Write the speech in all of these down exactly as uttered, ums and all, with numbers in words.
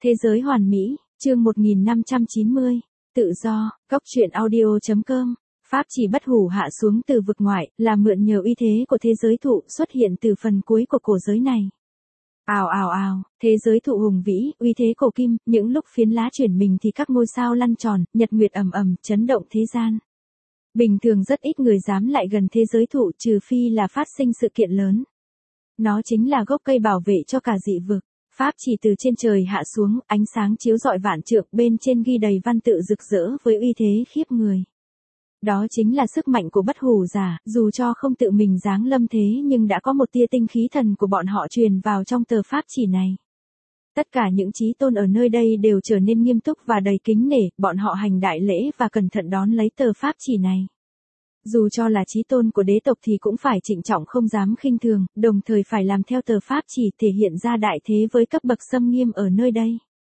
Thế giới hoàn mỹ, chương một nghìn năm trăm chín mươi, tự do, góc truyện audio chấm com. Pháp chỉ bất hủ hạ xuống từ vực ngoại, là mượn nhờ uy thế của thế giới thụ xuất hiện từ phần cuối của cổ giới này. Ào ào ào, thế giới thụ hùng vĩ, uy thế cổ kim, những lúc phiến lá chuyển mình thì các ngôi sao lăn tròn, nhật nguyệt ầm ầm, chấn động thế gian. Bình thường rất ít người dám lại gần thế giới thụ trừ phi là phát sinh sự kiện lớn. Nó chính là gốc cây bảo vệ cho cả dị vực. Pháp chỉ từ trên trời hạ xuống, ánh sáng chiếu rọi vạn trượng, bên trên ghi đầy văn tự rực rỡ với uy thế khiếp người. Đó chính là sức mạnh của bất hủ giả, dù cho không tự mình giáng lâm thế nhưng đã có một tia tinh khí thần của bọn họ truyền vào trong tờ pháp chỉ này. Tất cả những chí tôn ở nơi đây đều trở nên nghiêm túc và đầy kính nể, bọn họ hành đại lễ và cẩn thận đón lấy tờ pháp chỉ này. Dù cho là chí tôn của đế tộc thì cũng phải trịnh trọng không dám khinh thường, đồng thời phải làm theo tờ pháp chỉ thể hiện ra đại thế với cấp bậc xâm nghiêm ở nơi đây.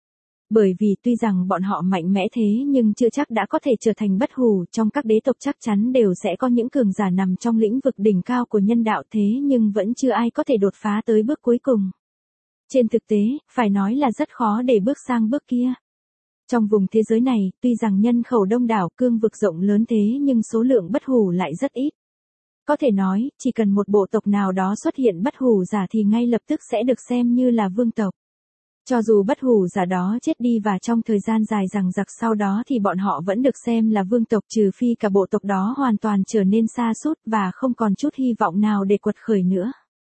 Bởi vì tuy rằng bọn họ mạnh mẽ thế nhưng chưa chắc đã có thể trở thành bất hủ, trong các đế tộc chắc chắn đều sẽ có những cường giả nằm trong lĩnh vực đỉnh cao của nhân đạo thế nhưng vẫn chưa ai có thể đột phá tới bước cuối cùng. Trên thực tế, phải nói là rất khó để bước sang bước kia. Trong vùng thế giới này, tuy rằng nhân khẩu đông đảo, cương vực rộng lớn thế nhưng số lượng bất hủ lại rất ít. Có thể nói, chỉ cần một bộ tộc nào đó xuất hiện bất hủ giả thì ngay lập tức sẽ được xem như là vương tộc. Cho dù bất hủ giả đó chết đi và trong thời gian dài dằng dặc sau đó thì bọn họ vẫn được xem là vương tộc trừ phi cả bộ tộc đó hoàn toàn trở nên sa sút và không còn chút hy vọng nào để quật khởi nữa.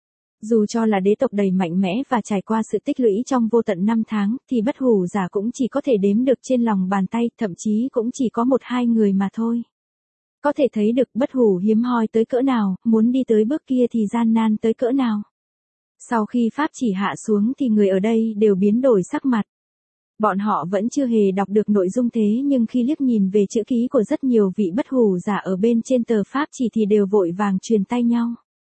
Dù cho là đế tộc đầy mạnh mẽ và trải qua sự tích lũy trong vô tận năm tháng, thì bất hủ giả cũng chỉ có thể đếm được trên lòng bàn tay, thậm chí cũng chỉ có một hai người mà thôi. Có thể thấy được bất hủ hiếm hoi tới cỡ nào, muốn đi tới bước kia thì gian nan tới cỡ nào. Sau khi pháp chỉ hạ xuống thì người ở đây đều biến đổi sắc mặt. Bọn họ vẫn chưa hề đọc được nội dung thế nhưng khi liếc nhìn về chữ ký của rất nhiều vị bất hủ giả ở bên trên tờ pháp chỉ thì đều vội vàng truyền tay nhau.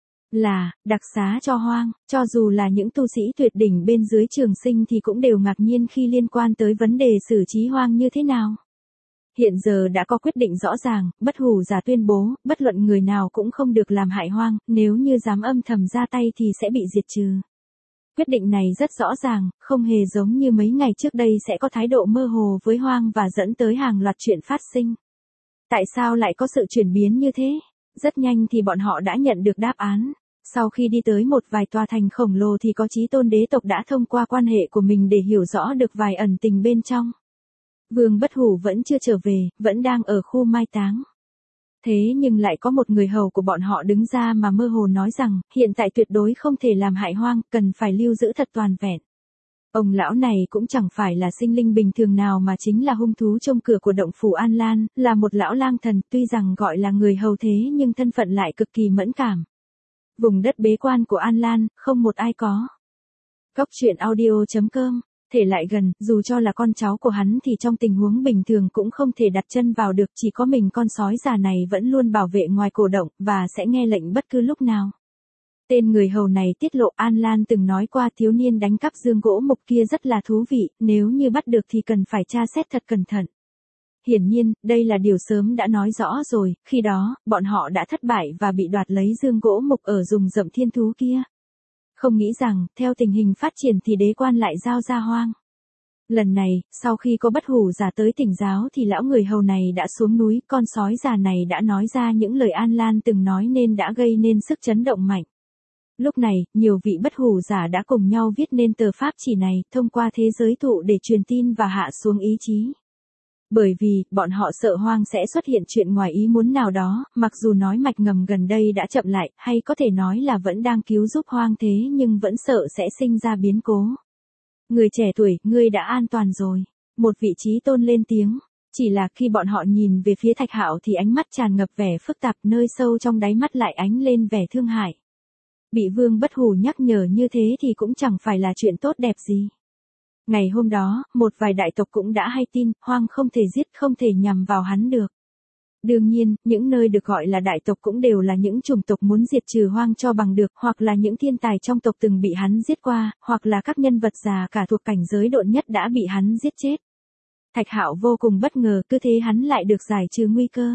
Là, đặc xá cho hoang, cho dù là những tu sĩ tuyệt đỉnh bên dưới trường sinh thì cũng đều ngạc nhiên khi liên quan tới vấn đề xử trí hoang như thế nào. Hiện giờ đã có quyết định rõ ràng, bất hủ giả tuyên bố, bất luận người nào cũng không được làm hại hoang, nếu như dám âm thầm ra tay thì sẽ bị diệt trừ. Quyết định này rất rõ ràng, không hề giống như mấy ngày trước đây sẽ có thái độ mơ hồ với hoang và dẫn tới hàng loạt chuyện phát sinh. Tại sao lại có sự chuyển biến như thế? Rất nhanh thì bọn họ đã nhận được đáp án. Sau khi đi tới một vài tòa thành khổng lồ thì có chí tôn đế tộc đã thông qua quan hệ của mình để hiểu rõ được vài ẩn tình bên trong. Vương bất hủ vẫn chưa trở về, vẫn đang ở khu mai táng. Thế nhưng lại có một người hầu của bọn họ đứng ra mà mơ hồ nói rằng, hiện tại tuyệt đối không thể làm hại hoang, cần phải lưu giữ thật toàn vẹn. Ông lão này cũng chẳng phải là sinh linh bình thường nào mà chính là hung thú trông cửa của động phủ An Lan, là một lão lang thần, tuy rằng gọi là người hầu thế nhưng thân phận lại cực kỳ mẫn cảm. Vùng đất bế quan của An Lan, không một ai có. Góc truyện audio chấm com. Thể lại gần, dù cho là con cháu của hắn thì trong tình huống bình thường cũng không thể đặt chân vào được, chỉ có mình con sói già này vẫn luôn bảo vệ ngoài cổ động, và sẽ nghe lệnh bất cứ lúc nào. Tên người hầu này tiết lộ An Lan từng nói qua thiếu niên đánh cắp dương gỗ mục kia rất là thú vị, nếu như bắt được thì cần phải tra xét thật cẩn thận. Hiển nhiên, đây là điều sớm đã nói rõ rồi, khi đó, bọn họ đã thất bại và bị đoạt lấy dương gỗ mục ở rừng rậm thiên thú kia. Không nghĩ rằng, theo tình hình phát triển thì đế quan lại giao ra hoang. Lần này, sau khi có bất hủ giả tới tỉnh giáo thì lão người hầu này đã xuống núi, con sói già này đã nói ra những lời An Lan từng nói nên đã gây nên sức chấn động mạnh. Lúc này, nhiều vị bất hủ giả đã cùng nhau viết nên tờ pháp chỉ này, thông qua thế giới thụ để truyền tin và hạ xuống ý chí. Bởi vì, bọn họ sợ hoang sẽ xuất hiện chuyện ngoài ý muốn nào đó, mặc dù nói mạch ngầm gần đây đã chậm lại, hay có thể nói là vẫn đang cứu giúp hoang thế nhưng vẫn sợ sẽ sinh ra biến cố. Người trẻ tuổi, ngươi đã an toàn rồi. Một vị trí tôn lên tiếng. Chỉ là khi bọn họ nhìn về phía Thạch Hạo thì ánh mắt tràn ngập vẻ phức tạp, nơi sâu trong đáy mắt lại ánh lên vẻ thương hại. Bị vương bất hủ nhắc nhở như thế thì cũng chẳng phải là chuyện tốt đẹp gì. Ngày hôm đó, một vài đại tộc cũng đã hay tin, hoang không thể giết, không thể nhằm vào hắn được. Đương nhiên, những nơi được gọi là đại tộc cũng đều là những chủng tộc muốn diệt trừ hoang cho bằng được, hoặc là những thiên tài trong tộc từng bị hắn giết qua, hoặc là các nhân vật già cả thuộc cảnh giới độn nhất đã bị hắn giết chết. Thạch Hạo vô cùng bất ngờ, cứ thế hắn lại được giải trừ nguy cơ.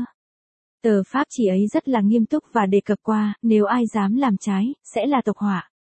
Tờ pháp chỉ ấy rất là nghiêm túc và đề cập qua, nếu ai dám làm trái, sẽ là tộc họa.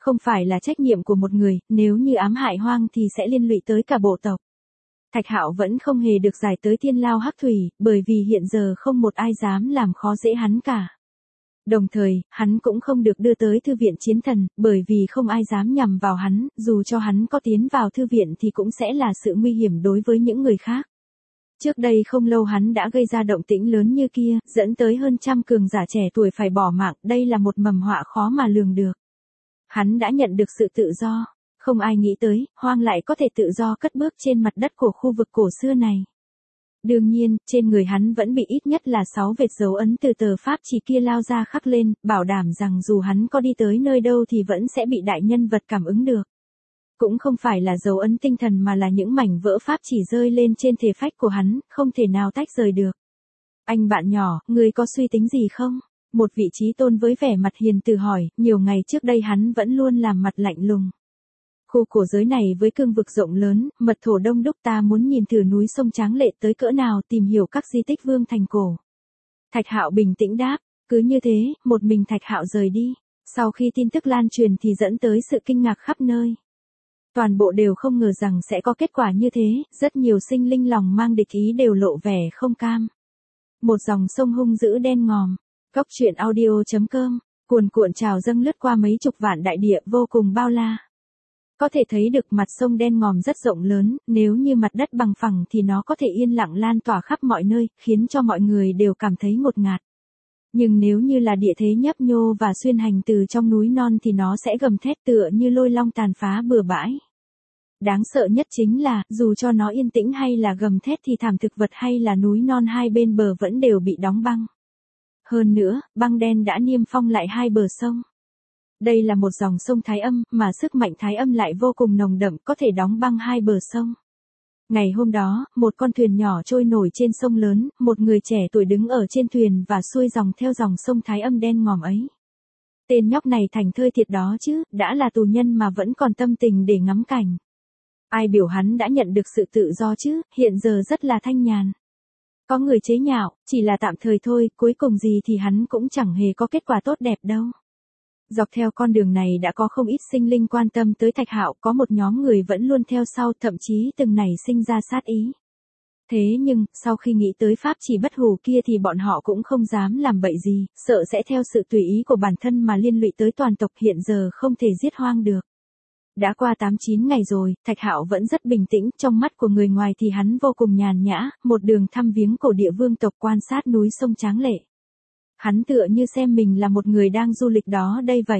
Không phải là trách nhiệm của một người, nếu như ám hại Hoang thì sẽ liên lụy tới cả bộ tộc. Thạch Hạo vẫn không hề được giải tới Thiên Lao Hắc Thủy, bởi vì hiện giờ không một ai dám làm khó dễ hắn cả. Đồng thời, hắn cũng không được đưa tới thư viện chiến thần, bởi vì không ai dám nhằm vào hắn, dù cho hắn có tiến vào thư viện thì cũng sẽ là sự nguy hiểm đối với những người khác. Trước đây không lâu hắn đã gây ra động tĩnh lớn như kia, dẫn tới hơn trăm cường giả trẻ tuổi phải bỏ mạng, đây là một mầm họa khó mà lường được. Hắn đã nhận được sự tự do, không ai nghĩ tới, Hoang lại có thể tự do cất bước trên mặt đất của khu vực cổ xưa này. Đương nhiên, trên người hắn vẫn bị ít nhất là sáu vệt dấu ấn từ tờ pháp chỉ kia lao ra khắc lên, bảo đảm rằng dù hắn có đi tới nơi đâu thì vẫn sẽ bị đại nhân vật cảm ứng được. Cũng không phải là dấu ấn tinh thần mà là những mảnh vỡ pháp chỉ rơi lên trên thể phách của hắn, không thể nào tách rời được. Anh bạn nhỏ, ngươi có suy tính gì không? Một vị trí tôn với vẻ mặt hiền từ hỏi, nhiều ngày trước đây hắn vẫn luôn làm mặt lạnh lùng. Khu cổ giới này với cương vực rộng lớn, mật thổ đông đúc, ta muốn nhìn thử núi sông tráng lệ tới cỡ nào, tìm hiểu các di tích vương thành cổ. Thạch Hạo bình tĩnh đáp, cứ như thế, một mình Thạch Hạo rời đi. Sau khi tin tức lan truyền thì dẫn tới sự kinh ngạc khắp nơi. Toàn bộ đều không ngờ rằng sẽ có kết quả như thế, rất nhiều sinh linh lòng mang địch ý đều lộ vẻ không cam. Một dòng sông hung dữ đen ngòm, Cốc truyện audio chấm com, cuồn cuộn trào dâng lướt qua mấy chục vạn đại địa vô cùng bao la. Có thể thấy được mặt sông đen ngòm rất rộng lớn, nếu như mặt đất bằng phẳng thì nó có thể yên lặng lan tỏa khắp mọi nơi, khiến cho mọi người đều cảm thấy ngột ngạt. Nhưng nếu như là địa thế nhấp nhô và xuyên hành từ trong núi non thì nó sẽ gầm thét tựa như lôi long tàn phá bừa bãi. Đáng sợ nhất chính là, dù cho nó yên tĩnh hay là gầm thét thì thảm thực vật hay là núi non hai bên bờ vẫn đều bị đóng băng. Hơn nữa, băng đen đã niêm phong lại hai bờ sông. Đây là một dòng sông thái âm, mà sức mạnh thái âm lại vô cùng nồng đậm, có thể đóng băng hai bờ sông. Ngày hôm đó, một con thuyền nhỏ trôi nổi trên sông lớn, một người trẻ tuổi đứng ở trên thuyền và xuôi dòng theo dòng sông thái âm đen ngòm ấy. Tên nhóc này thành thơi thiệt đó chứ, đã là tù nhân mà vẫn còn tâm tình để ngắm cảnh. Ai biểu hắn đã nhận được sự tự do chứ, hiện giờ rất là thanh nhàn. Có người chế nhạo, chỉ là tạm thời thôi, cuối cùng gì thì hắn cũng chẳng hề có kết quả tốt đẹp đâu. Dọc theo con đường này đã có không ít sinh linh quan tâm tới Thạch Hạo, có một nhóm người vẫn luôn theo sau, thậm chí từng nảy sinh ra sát ý. Thế nhưng, sau khi nghĩ tới pháp chỉ bất hủ kia thì bọn họ cũng không dám làm bậy gì, sợ sẽ theo sự tùy ý của bản thân mà liên lụy tới toàn tộc, hiện giờ không thể giết Hoang được. Đã qua tám chín ngày rồi, Thạch Hạo vẫn rất bình tĩnh, trong mắt của người ngoài thì hắn vô cùng nhàn nhã, một đường thăm viếng cổ địa vương tộc, quan sát núi sông tráng lệ. Hắn tựa như xem mình là một người đang du lịch đó đây vậy.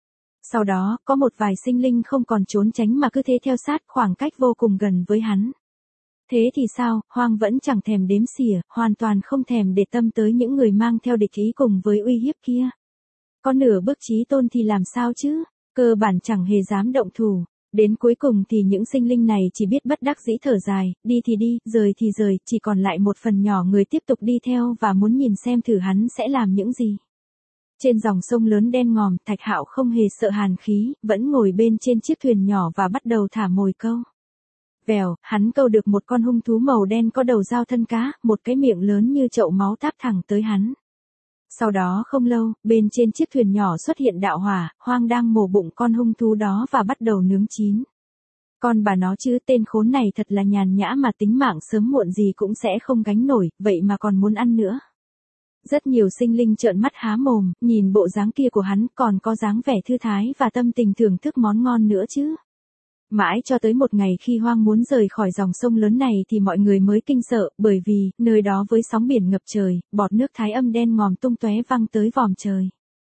Sau đó, có một vài sinh linh không còn trốn tránh mà cứ thế theo sát, khoảng cách vô cùng gần với hắn. Thế thì sao, Hoang vẫn chẳng thèm đếm xỉa, hoàn toàn không thèm để tâm tới những người mang theo địch ý cùng với uy hiếp kia. Có nửa bước chí tôn thì làm sao chứ, cơ bản chẳng hề dám động thủ. Đến cuối cùng thì những sinh linh này chỉ biết bất đắc dĩ thở dài, đi thì đi, rời thì rời, chỉ còn lại một phần nhỏ người tiếp tục đi theo và muốn nhìn xem thử hắn sẽ làm những gì. Trên dòng sông lớn đen ngòm, Thạch Hạo không hề sợ hàn khí, vẫn ngồi bên trên chiếc thuyền nhỏ và bắt đầu thả mồi câu. Vèo, hắn câu được một con hung thú màu đen có đầu dao thân cá, một cái miệng lớn như chậu máu táp thẳng tới hắn. Sau đó không lâu, bên trên chiếc thuyền nhỏ xuất hiện đạo hỏa, Hoang đang mổ bụng con hung thú đó và bắt đầu nướng chín. Con bà nó chứ, tên khốn này thật là nhàn nhã mà tính mạng sớm muộn gì cũng sẽ không gánh nổi, vậy mà còn muốn ăn nữa. Rất nhiều sinh linh trợn mắt há mồm, nhìn bộ dáng kia của hắn còn có dáng vẻ thư thái và tâm tình thưởng thức món ngon nữa chứ. Mãi cho tới một ngày khi Hoang muốn rời khỏi dòng sông lớn này thì mọi người mới kinh sợ, bởi vì, nơi đó với sóng biển ngập trời, bọt nước thái âm đen ngòm tung tóe văng tới vòm trời.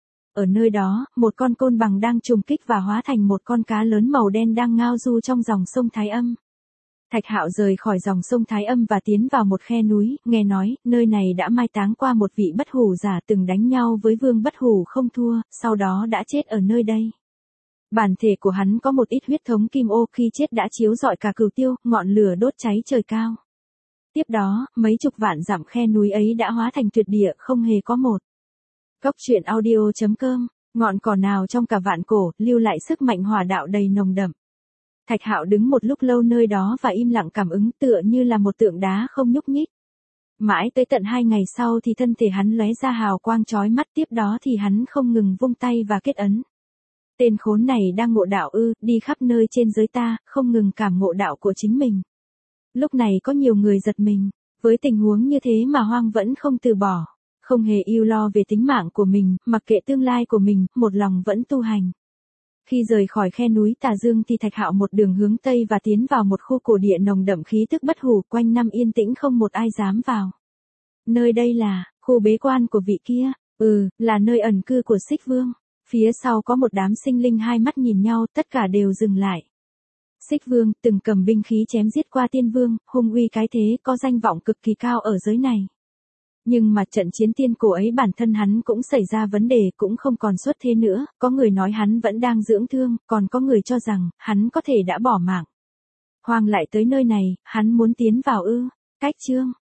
Ở nơi đó, một con côn bằng đang trùng kích và hóa thành một con cá lớn màu đen đang ngao du trong dòng sông thái âm. Thạch Hạo rời khỏi dòng sông thái âm và tiến vào một khe núi, nghe nói, nơi này đã mai táng qua một vị bất hủ giả từng đánh nhau với vương bất hủ không thua, sau đó đã chết ở nơi đây. Bản thể của hắn có một ít huyết thống kim ô, khi chết đã chiếu rọi cả cửu tiêu, ngọn lửa đốt cháy trời cao. Tiếp đó, mấy chục vạn dặm khe núi ấy đã hóa thành tuyệt địa, không hề có một. Cốc truyện audio chấm com, ngọn cỏ nào trong cả vạn cổ, lưu lại sức mạnh hỏa đạo đầy nồng đậm. Thạch Hạo đứng một lúc lâu nơi đó và im lặng cảm ứng, tựa như là một tượng đá không nhúc nhích. Mãi tới tận hai ngày sau thì thân thể hắn lóe ra hào quang chói mắt, tiếp đó thì hắn không ngừng vung tay và kết ấn. Tên khốn này đang ngộ đạo ư, đi khắp nơi trên giới ta, không ngừng cảm ngộ đạo của chính mình. Lúc này có nhiều người giật mình, với tình huống như thế mà Hoang vẫn không từ bỏ, không hề ưu lo về tính mạng của mình, mặc kệ tương lai của mình, một lòng vẫn tu hành. Khi rời khỏi khe núi Tà Dương thì Thạch Hạo một đường hướng Tây và tiến vào một khu cổ địa nồng đậm khí tức bất hủ, quanh năm yên tĩnh không một ai dám vào. Nơi đây là, khu bế quan của vị kia, ừ, là nơi ẩn cư của Xích Vương. Phía sau có một đám sinh linh hai mắt nhìn nhau, tất cả đều dừng lại. Xích Vương, từng cầm binh khí chém giết qua Tiên Vương, hung uy cái thế, có danh vọng cực kỳ cao ở giới này. Nhưng mà trận chiến tiên cổ ấy bản thân hắn cũng xảy ra vấn đề, cũng không còn xuất thế nữa, có người nói hắn vẫn đang dưỡng thương, còn có người cho rằng, hắn có thể đã bỏ mạng. Hoang lại tới nơi này, hắn muốn tiến vào ư, cách chương.